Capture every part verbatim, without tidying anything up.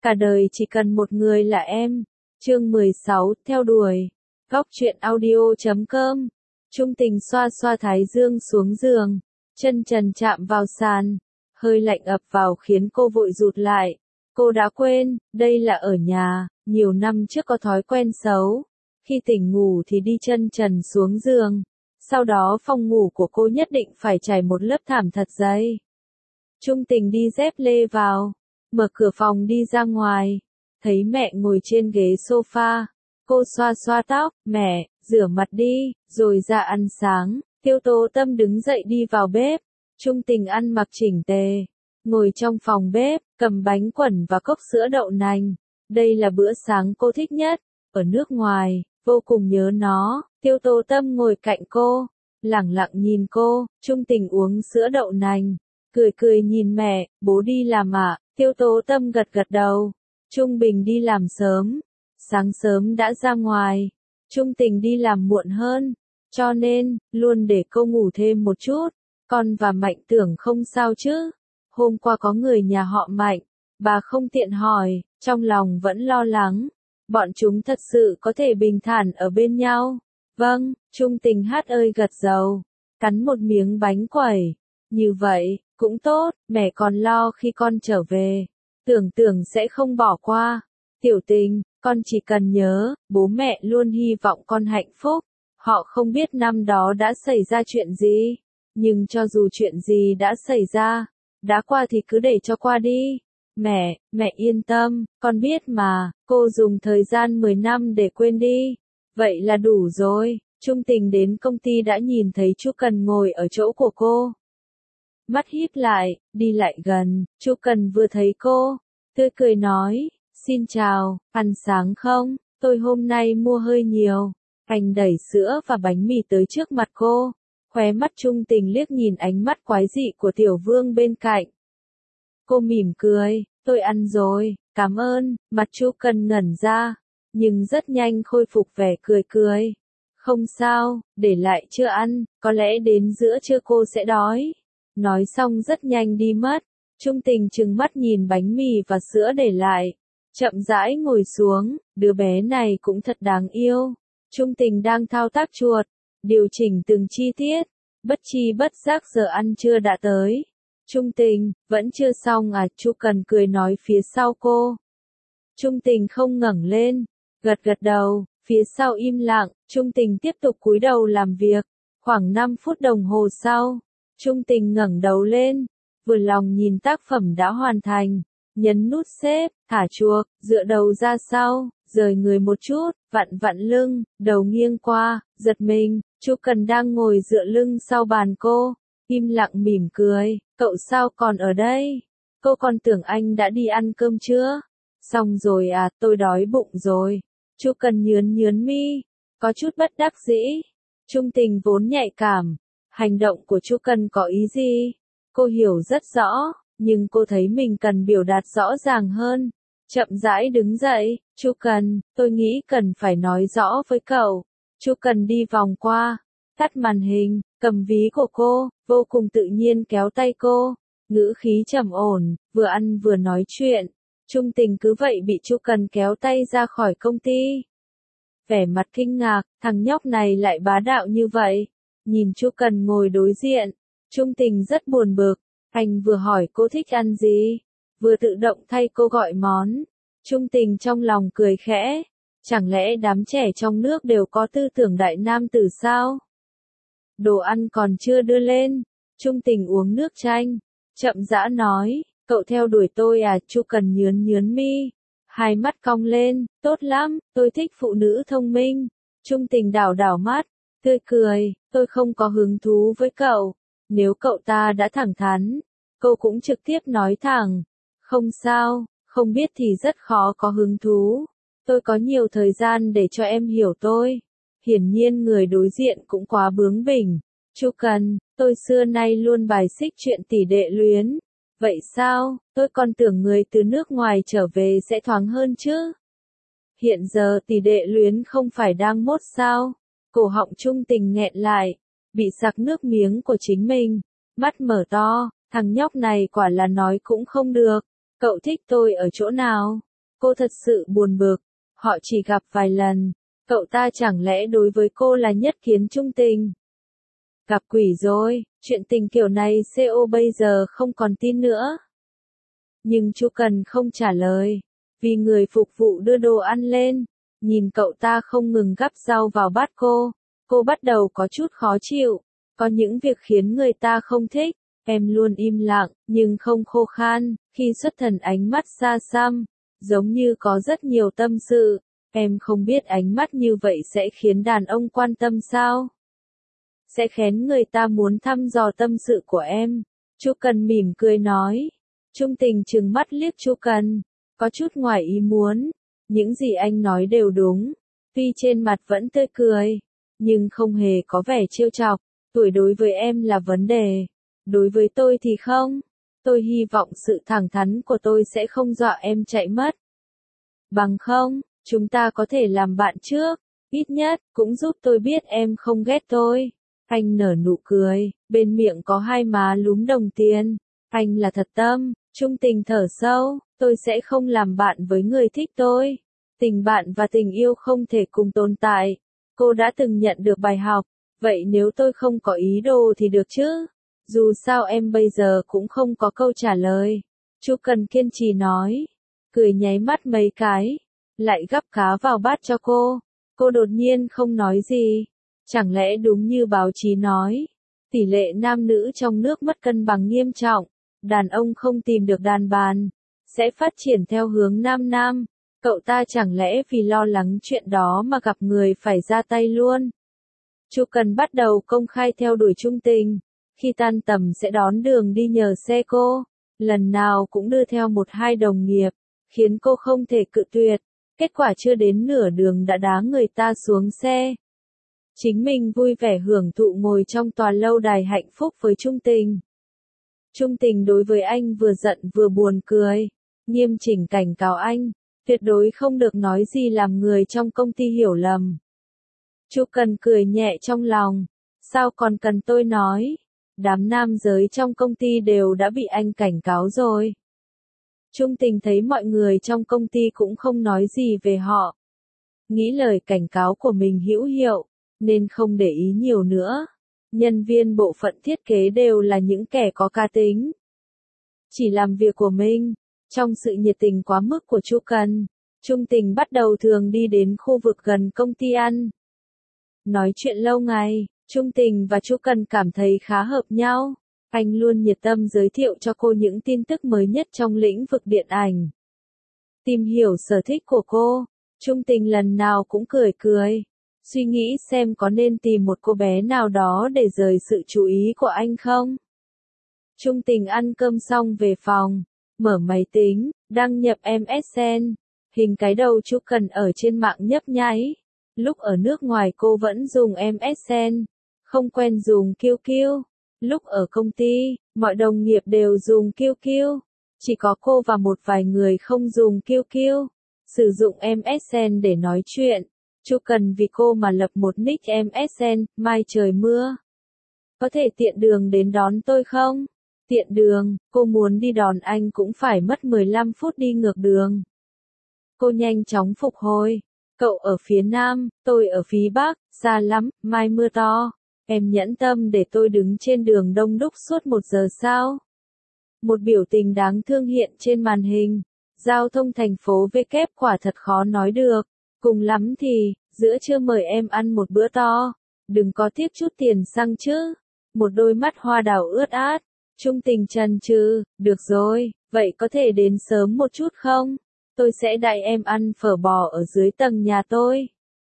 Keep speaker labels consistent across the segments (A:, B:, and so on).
A: Cả đời chỉ cần một người là em. Chương mười sáu, theo đuổi. Góc truyện audio chấm com. Trung Tình xoa xoa thái dương xuống giường, chân trần chạm vào sàn, hơi lạnh ập vào khiến cô vội rụt lại. Cô đã quên, đây là ở nhà, nhiều năm trước có thói quen xấu. Khi tỉnh ngủ thì đi chân trần xuống giường, sau đó phòng ngủ của cô nhất định phải trải một lớp thảm thật dày. Trung Tình đi dép lê vào, mở cửa phòng đi ra ngoài, thấy mẹ ngồi trên ghế sofa. Cô xoa xoa tóc, mẹ, rửa mặt đi, rồi ra ăn sáng. Tiêu Tố Tâm đứng dậy đi vào bếp. Trung Tình ăn mặc chỉnh tề, ngồi trong phòng bếp, cầm bánh quẩy và cốc sữa đậu nành. Đây là bữa sáng cô thích nhất. Ở nước ngoài, vô cùng nhớ nó. Tiêu Tố Tâm ngồi cạnh cô, lẳng lặng nhìn cô. Trung Tình uống sữa đậu nành, cười cười nhìn mẹ, bố đi làm ạ. Tiêu Tố Tâm gật gật đầu. Trung Bình đi làm sớm, sáng sớm đã ra ngoài. Trung Tình đi làm muộn hơn, cho nên, luôn để cô ngủ thêm một chút. Con và Mạnh tưởng không sao chứ. Hôm qua có người nhà họ Mạnh, bà không tiện hỏi, trong lòng vẫn lo lắng. Bọn chúng thật sự có thể bình thản ở bên nhau. Vâng, Trung Tình hát ơi gật đầu, cắn một miếng bánh quẩy. Như vậy, cũng tốt, mẹ còn lo khi con trở về. Tưởng tưởng sẽ không bỏ qua. Tiểu Tình, con chỉ cần nhớ, bố mẹ luôn hy vọng con hạnh phúc. Họ không biết năm đó đã xảy ra chuyện gì. Nhưng cho dù chuyện gì đã xảy ra, đã qua thì cứ để cho qua đi. Mẹ, mẹ yên tâm, con biết mà, cô dùng thời gian mười năm để quên đi. Vậy là đủ rồi. Trung Tình đến công ty đã nhìn thấy Chu Cần ngồi ở chỗ của cô. Mắt híp lại, đi lại gần, Chu Cần vừa thấy cô, tươi cười nói, xin chào, ăn sáng không? Tôi hôm nay mua hơi nhiều. Anh đẩy sữa và bánh mì tới trước mặt cô. Khóe mắt Trung Tình liếc nhìn ánh mắt quái dị của Tiểu Vương bên cạnh. Cô mỉm cười, tôi ăn rồi, cảm ơn. Mặt Chu Cần ngẩn ra, nhưng rất nhanh khôi phục vẻ cười cười. Không sao, để lại chưa ăn, có lẽ đến giữa trưa cô sẽ đói. Nói xong rất nhanh đi mất. Trung Tình trừng mắt nhìn bánh mì và sữa để lại, chậm rãi ngồi xuống. Đứa bé này cũng thật đáng yêu. Trung Tình đang thao tác chuột, điều chỉnh từng chi tiết. Bất chi bất giác giờ ăn trưa đã tới. Trung Tình, vẫn chưa xong à? Chu Cần cười nói phía sau cô. Trung Tình không ngẩng lên, gật gật đầu. Phía sau im lặng. Trung Tình tiếp tục cúi đầu làm việc. Khoảng năm phút đồng hồ sau, Trung Tình ngẩng đầu lên, vừa lòng nhìn tác phẩm đã hoàn thành, nhấn nút xếp, thả chuộc, dựa đầu ra sau, rời người một chút, vặn vặn lưng, đầu nghiêng qua, giật mình. Chu Cần đang ngồi dựa lưng sau bàn cô, im lặng mỉm cười, cậu sao còn ở đây? Cô còn tưởng anh đã đi ăn cơm chưa? Xong rồi à, tôi đói bụng rồi. Chu Cần nhướn nhướn mi, có chút bất đắc dĩ. Trung Tình vốn nhạy cảm, hành động của Chu Cần có ý gì? Cô hiểu rất rõ, nhưng cô thấy mình cần biểu đạt rõ ràng hơn. Chậm rãi đứng dậy, Chu Cần, tôi nghĩ cần phải nói rõ với cậu. Chu Cần đi vòng qua, tắt màn hình, cầm ví của cô, vô cùng tự nhiên kéo tay cô, ngữ khí trầm ổn, vừa ăn vừa nói chuyện. Trung Tình cứ vậy bị Chu Cần kéo tay ra khỏi công ty. Vẻ mặt kinh ngạc, thằng nhóc này lại bá đạo như vậy. Nhìn Chu Cần ngồi đối diện, Trung Tình rất buồn bực. Anh vừa hỏi cô thích ăn gì, vừa tự động thay cô gọi món. Trung Tình trong lòng cười khẽ. Chẳng lẽ đám trẻ trong nước đều có tư tưởng đại nam tử sao? Đồ ăn còn chưa đưa lên. Trung Tình uống nước chanh, chậm rãi nói, cậu theo đuổi tôi à? Chu Cần nhướn nhướn mi, hai mắt cong lên, tốt lắm, tôi thích phụ nữ thông minh. Trung Tình đảo đảo mắt, tươi cười, tôi không có hứng thú với cậu. Nếu cậu ta đã thẳng thắn, cô cũng trực tiếp nói thẳng. Không sao, không biết thì rất khó có hứng thú. Tôi có nhiều thời gian để cho em hiểu tôi. Hiển nhiên người đối diện cũng quá bướng bỉnh. Chu Cần, tôi xưa nay luôn bài xích chuyện tỷ đệ luyến. Vậy sao, tôi còn tưởng người từ nước ngoài trở về sẽ thoáng hơn chứ. Hiện giờ tỷ đệ luyến không phải đang mốt sao? Cổ họng Trung Tình nghẹn lại, bị sặc nước miếng của chính mình. Mắt mở to, thằng nhóc này quả là nói cũng không được. Cậu thích tôi ở chỗ nào? Cô thật sự buồn bực. Họ chỉ gặp vài lần. Cậu ta chẳng lẽ đối với cô là nhất kiến trung tình? Gặp quỷ rồi, chuyện tình kiểu này xê ô bây giờ không còn tin nữa. Nhưng Chu Cần không trả lời. Vì người phục vụ đưa đồ ăn lên. Nhìn cậu ta không ngừng gắp rau vào bát cô. Cô bắt đầu có chút khó chịu. Có những việc khiến người ta không thích. Em luôn im lặng, nhưng không khô khan. Khi xuất thần ánh mắt xa xăm. Giống như có rất nhiều tâm sự. Em không biết ánh mắt như vậy sẽ khiến đàn ông quan tâm sao? Sẽ khiến người ta muốn thăm dò tâm sự của em. Chu Cần mỉm cười nói. Trung Tình trừng mắt liếc Chu Cần. Có chút ngoài ý muốn. Những gì anh nói đều đúng. Tuy trên mặt vẫn tươi cười. Nhưng không hề có vẻ trêu chọc. Tuổi đối với em là vấn đề. Đối với tôi thì không. Tôi hy vọng sự thẳng thắn của tôi sẽ không dọa em chạy mất. Bằng không, chúng ta có thể làm bạn trước. Ít nhất, cũng giúp tôi biết em không ghét tôi. Anh nở nụ cười, bên miệng có hai má lúm đồng tiền. Anh là thật tâm. Trung Tình thở sâu, tôi sẽ không làm bạn với người thích tôi. Tình bạn và tình yêu không thể cùng tồn tại. Cô đã từng nhận được bài học. Vậy nếu tôi không có ý đồ thì được chứ? Dù sao em bây giờ cũng không có câu trả lời. Chu Cần kiên trì nói. Cười nháy mắt mấy cái. Lại gắp cá vào bát cho cô. Cô đột nhiên không nói gì. Chẳng lẽ đúng như báo chí nói. Tỷ lệ nam nữ trong nước mất cân bằng nghiêm trọng. Đàn ông không tìm được đàn bàn. Sẽ phát triển theo hướng nam nam. Cậu ta chẳng lẽ vì lo lắng chuyện đó mà gặp người phải ra tay luôn. Chu Cần bắt đầu công khai theo đuổi Trung Tình. Khi tan tầm sẽ đón đường đi nhờ xe cô. Lần nào cũng đưa theo một hai đồng nghiệp. Khiến cô không thể cự tuyệt. Kết quả chưa đến nửa đường đã đá người ta xuống xe. Chính mình vui vẻ hưởng thụ ngồi trong tòa lâu đài hạnh phúc với Trung Tình. Trung Tình đối với anh vừa giận vừa buồn cười. Nghiêm chỉnh cảnh cáo anh. Tuyệt đối không được nói gì làm người trong công ty hiểu lầm. Chu Cần cười nhẹ trong lòng. Sao còn cần tôi nói? Đám nam giới trong công ty đều đã bị anh cảnh cáo rồi. Trung Tình thấy mọi người trong công ty cũng không nói gì về họ. Nghĩ lời cảnh cáo của mình hữu hiệu, nên không để ý nhiều nữa. Nhân viên bộ phận thiết kế đều là những kẻ có cá tính. Chỉ làm việc của mình. Trong sự nhiệt tình quá mức của Chu Cần, Trung Tình bắt đầu thường đi đến khu vực gần công ty ăn. Nói chuyện lâu ngày, Trung Tình và Chu Cần cảm thấy khá hợp nhau. Anh luôn nhiệt tâm giới thiệu cho cô những tin tức mới nhất trong lĩnh vực điện ảnh. Tìm hiểu sở thích của cô, Trung Tình lần nào cũng cười cười. Suy nghĩ xem có nên tìm một cô bé nào đó để rời sự chú ý của anh không. Trung Tình ăn cơm xong về phòng, mở máy tính, đăng nhập em ét en. Hình cái đầu Chu Cần ở trên mạng nhấp nháy. Lúc ở nước ngoài cô vẫn dùng em ét en, không quen dùng quy quy. Lúc ở công ty, mọi đồng nghiệp đều dùng quy quy. Chỉ có cô và một vài người không dùng quy quy. Sử dụng em ét en để nói chuyện. Chu Cần vì cô mà lập một nick em ét en, mai trời mưa. Có thể tiện đường đến đón tôi không? Tiện đường, cô muốn đi đón anh cũng phải mất mười lăm phút đi ngược đường. Cô nhanh chóng phục hồi. Cậu ở phía Nam, tôi ở phía Bắc, xa lắm, mai mưa to. Em nhẫn tâm để tôi đứng trên đường đông đúc suốt một giờ sao? Một biểu tình đáng thương hiện trên màn hình. Giao thông thành phố V kép quả thật khó nói được. Cùng lắm thì, giữa trưa mời em ăn một bữa to. Đừng có tiếc chút tiền xăng chứ. Một đôi mắt hoa đào ướt át. Trung Tình chần chừ, được rồi, vậy có thể đến sớm một chút không? Tôi sẽ đãi em ăn phở bò ở dưới tầng nhà tôi.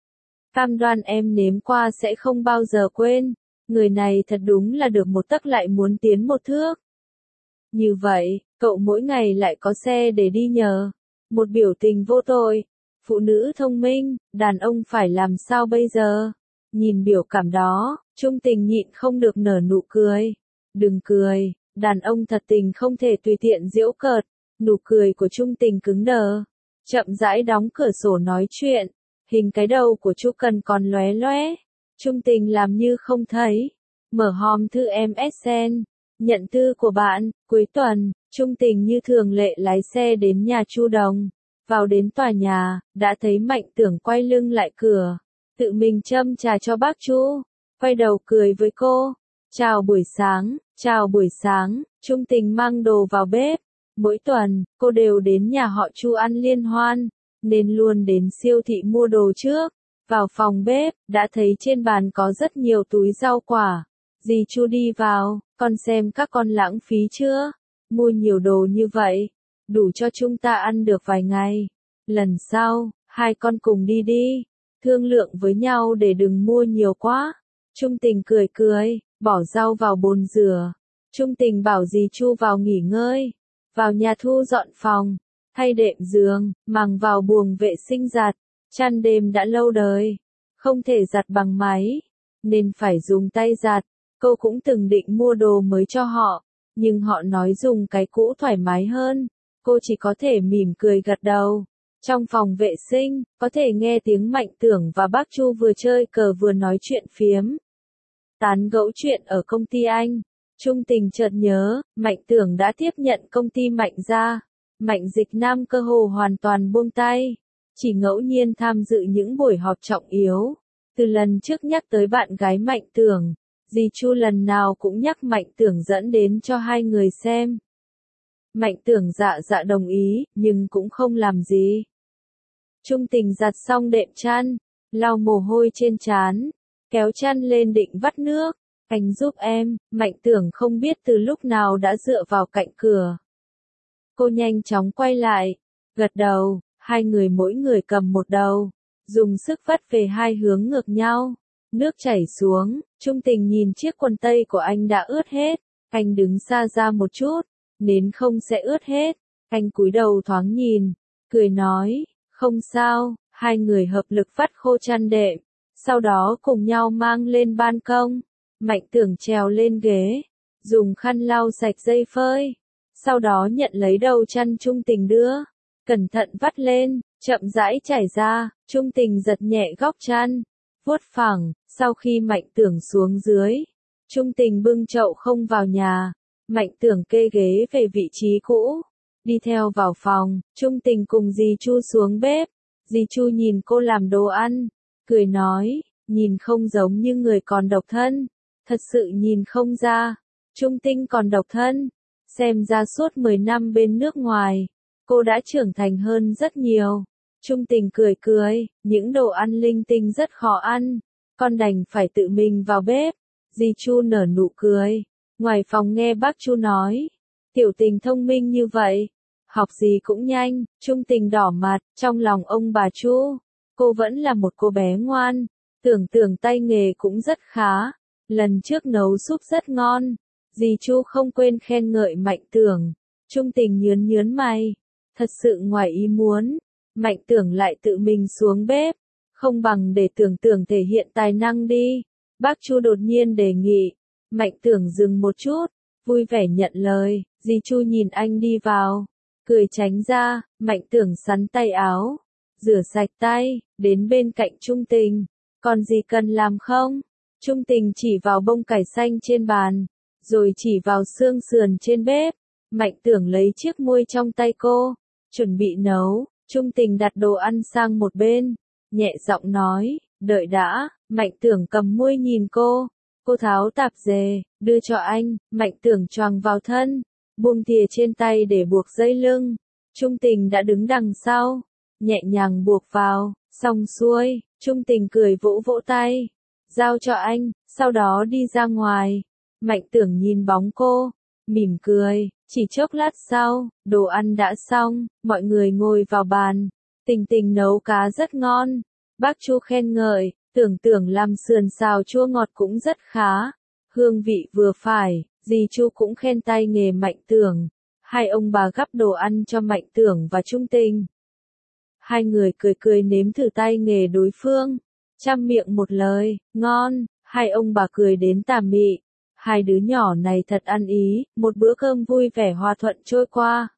A: Cam đoan em nếm qua sẽ không bao giờ quên. Người này thật đúng là được một tấc lại muốn tiến một thước. Như vậy, cậu mỗi ngày lại có xe để đi nhờ. Một biểu tình vô tội. Phụ nữ thông minh, đàn ông phải làm sao bây giờ? Nhìn biểu cảm đó, Trung Tình nhịn không được nở nụ cười. Đừng cười, đàn ông thật tình không thể tùy tiện giễu cợt. Nụ cười của Trung Tình cứng đờ. Chậm rãi đóng cửa sổ nói chuyện. Hình cái đầu của Chu Cần còn lóe lóe. Trung Tình làm như không thấy. Mở hòm thư em ét en. Nhận thư của bạn, cuối tuần, Trung Tình như thường lệ lái xe đến nhà Chu Đồng. Vào đến tòa nhà, đã thấy Mạnh Tưởng quay lưng lại cửa, tự mình châm trà cho bác Chu, quay đầu cười với cô. Chào buổi sáng, chào buổi sáng, Trung Tình mang đồ vào bếp. Mỗi tuần, cô đều đến nhà họ Chu ăn liên hoan, nên luôn đến siêu thị mua đồ trước. Vào phòng bếp, đã thấy trên bàn có rất nhiều túi rau quả. Dì Chu đi vào, con xem các con lãng phí chưa? Mua nhiều đồ như vậy, đủ cho chúng ta ăn được vài ngày. Lần sau, hai con cùng đi đi, thương lượng với nhau để đừng mua nhiều quá. Trung Tình cười cười, bỏ rau vào bồn rửa. Trung Tình bảo dì Chu vào nghỉ ngơi, vào nhà thu dọn phòng, thay đệm giường, mang vào buồng vệ sinh giặt. Chăn đêm đã lâu đời, không thể giặt bằng máy, nên phải dùng tay giặt. Cô cũng từng định mua đồ mới cho họ, nhưng họ nói dùng cái cũ thoải mái hơn. Cô chỉ có thể mỉm cười gật đầu. Trong phòng vệ sinh, có thể nghe tiếng Mạnh Tưởng và bác Chu vừa chơi cờ vừa nói chuyện phiếm. Tán gẫu chuyện ở công ty anh. Trung Tình chợt nhớ, Mạnh Tưởng đã tiếp nhận công ty Mạnh gia. Mạnh Dịch Nam cơ hồ hoàn toàn buông tay, chỉ ngẫu nhiên tham dự những buổi họp trọng yếu. Từ lần trước nhắc tới bạn gái Mạnh Tưởng, dì Chu lần nào cũng nhắc Mạnh Tưởng dẫn đến cho hai người xem. Mạnh Tưởng dạ dạ đồng ý, nhưng cũng không làm gì. Trung Tình giặt xong đệm chăn, lau mồ hôi trên trán, kéo chăn lên định vắt nước. Anh giúp em. Mạnh Tưởng không biết từ lúc nào đã dựa vào cạnh cửa. Cô nhanh chóng quay lại, gật đầu, hai người mỗi người cầm một đầu, dùng sức vắt về hai hướng ngược nhau. Nước chảy xuống, Trung Tình nhìn chiếc quần tây của anh đã ướt hết. Anh đứng xa ra một chút, nến không sẽ ướt hết. Anh cúi đầu thoáng nhìn, cười nói, không sao. Hai người hợp lực vắt khô chăn đệm, sau đó cùng nhau mang lên ban công. Mạnh Tưởng trèo lên ghế, dùng khăn lau sạch dây phơi, sau đó nhận lấy đầu chăn Trung Tình đưa, cẩn thận vắt lên, chậm rãi trải ra. Trung Tình giật nhẹ góc chăn, vuốt phẳng. Sau khi Mạnh Tưởng xuống dưới, Trung Tình bưng chậu không vào nhà. Mạnh Tưởng kê ghế về vị trí cũ, đi theo vào phòng. Trung Tình cùng dì Chu xuống bếp. Dì Chu nhìn cô làm đồ ăn, cười nói, nhìn không giống như người còn độc thân. Thật sự nhìn không ra, Trung Tình còn độc thân. Xem ra suốt mười năm bên nước ngoài, cô đã trưởng thành hơn rất nhiều. Trung Tình cười cười, những đồ ăn linh tinh rất khó ăn, con đành phải tự mình vào bếp. Dì Chu nở nụ cười, ngoài phòng nghe bác Chu nói, Tiểu Tình thông minh như vậy, học gì cũng nhanh. Trung Tình đỏ mặt, trong lòng ông bà Chu, cô vẫn là một cô bé ngoan, tưởng tưởng tay nghề cũng rất khá. Lần trước nấu súp rất ngon, dì Chu không quên khen ngợi Mạnh Tưởng. Trung Tình nhớn nhớn mày, thật sự ngoài ý muốn, Mạnh Tưởng lại tự mình xuống bếp, không bằng để Tưởng Tưởng thể hiện tài năng đi. Bác Chu đột nhiên đề nghị. Mạnh Tưởng dừng một chút, vui vẻ nhận lời. Dì Chu nhìn anh đi vào, cười tránh ra. Mạnh Tưởng sắn tay áo, rửa sạch tay, đến bên cạnh Trung Tình. Còn gì cần làm không? Trung Tình chỉ vào bông cải xanh trên bàn, rồi chỉ vào xương sườn trên bếp. Mạnh Tưởng lấy chiếc muôi trong tay cô, chuẩn bị nấu. Trung Tình đặt đồ ăn sang một bên, nhẹ giọng nói, đợi đã. Mạnh Tưởng cầm muôi nhìn cô, cô tháo tạp dề, đưa cho anh. Mạnh Tưởng choàng vào thân, buông thìa trên tay để buộc dây lưng. Trung Tình đã đứng đằng sau, nhẹ nhàng buộc vào. Xong xuôi, Trung Tình cười vỗ vỗ tay, giao cho anh, sau đó đi ra ngoài. Mạnh Tưởng nhìn bóng cô, mỉm cười. Chỉ chốc lát sau, đồ ăn đã xong, mọi người ngồi vào bàn. Tình Tình nấu cá rất ngon, bác Chu khen ngợi. Tưởng Tưởng làm sườn xào chua ngọt cũng rất khá, hương vị vừa phải. Dì Chu cũng khen tay nghề Mạnh Tưởng. Hai ông bà gắp đồ ăn cho Mạnh Tưởng và Trung Tình. Hai người cười cười nếm thử tay nghề đối phương, trăm miệng một lời, ngon. Hai ông bà cười đến tà mị. Hai đứa nhỏ này thật ăn ý. Một bữa cơm vui vẻ hòa thuận trôi qua.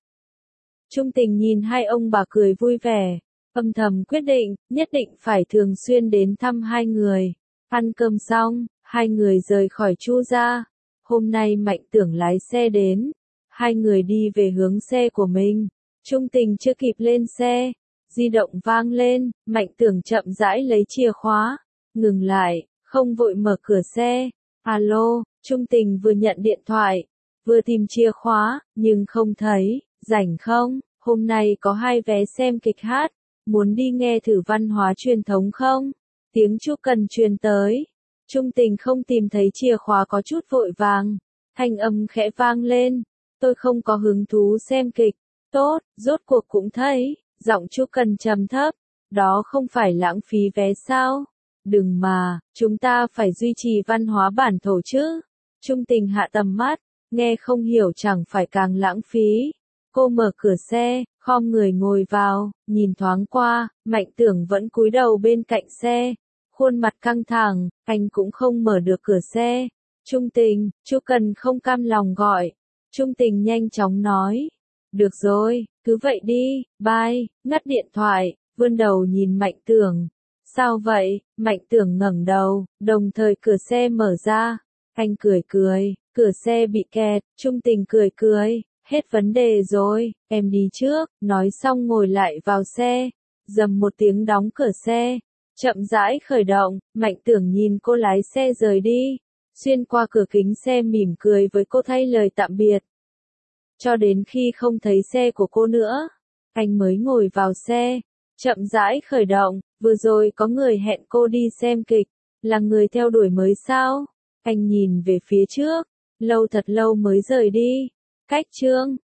A: Trung Tình nhìn hai ông bà cười vui vẻ, âm thầm quyết định, nhất định phải thường xuyên đến thăm hai người. Ăn cơm xong, hai người rời khỏi Chu gia. Hôm nay Mạnh Tưởng lái xe đến, hai người đi về hướng xe của mình. Trung Tình chưa kịp lên xe, Di động vang lên, Mạnh Tưởng chậm rãi lấy chìa khóa, ngừng lại, không vội mở cửa xe. Alo, Trung Tình vừa nhận điện thoại, vừa tìm chìa khóa, nhưng không thấy. Rảnh không? Hôm nay có hai vé xem kịch hát, muốn đi nghe thử văn hóa truyền thống không? Tiếng Chu Cần truyền tới. Trung Tình không tìm thấy chìa khóa có chút vội vàng. Thanh âm khẽ vang lên. Tôi không có hứng thú xem kịch. Tốt, rốt cuộc cũng thấy. Giọng Chu Cần trầm thấp. Đó không phải lãng phí vé sao? Đừng mà, chúng ta phải duy trì văn hóa bản thổ chứ. Trung Tình hạ tầm mắt, nghe không hiểu chẳng phải càng lãng phí. Cô mở cửa xe, khom người ngồi vào, nhìn thoáng qua, Mạnh Tưởng vẫn cúi đầu bên cạnh xe. Khuôn mặt căng thẳng, anh cũng không mở được cửa xe. Trung Tình, Chu Cần không cam lòng gọi. Trung Tình nhanh chóng nói. Được rồi, cứ vậy đi, bye, ngắt điện thoại, vươn đầu nhìn Mạnh Tưởng. Sao vậy? Mạnh Tưởng ngẩng đầu, đồng thời cửa xe mở ra. Anh cười cười, cửa xe bị kẹt, Trung Tình cười cười. Hết vấn đề rồi, em đi trước, nói xong ngồi lại vào xe. Dầm một tiếng đóng cửa xe. Chậm rãi khởi động, Mạnh Tưởng nhìn cô lái xe rời đi. Xuyên qua cửa kính xe mỉm cười với cô thay lời tạm biệt. Cho đến khi không thấy xe của cô nữa, anh mới ngồi vào xe. Chậm rãi khởi động, vừa rồi có người hẹn cô đi xem kịch. Là người theo đuổi mới sao? Anh nhìn về phía trước, lâu thật lâu mới rời đi. Cách chương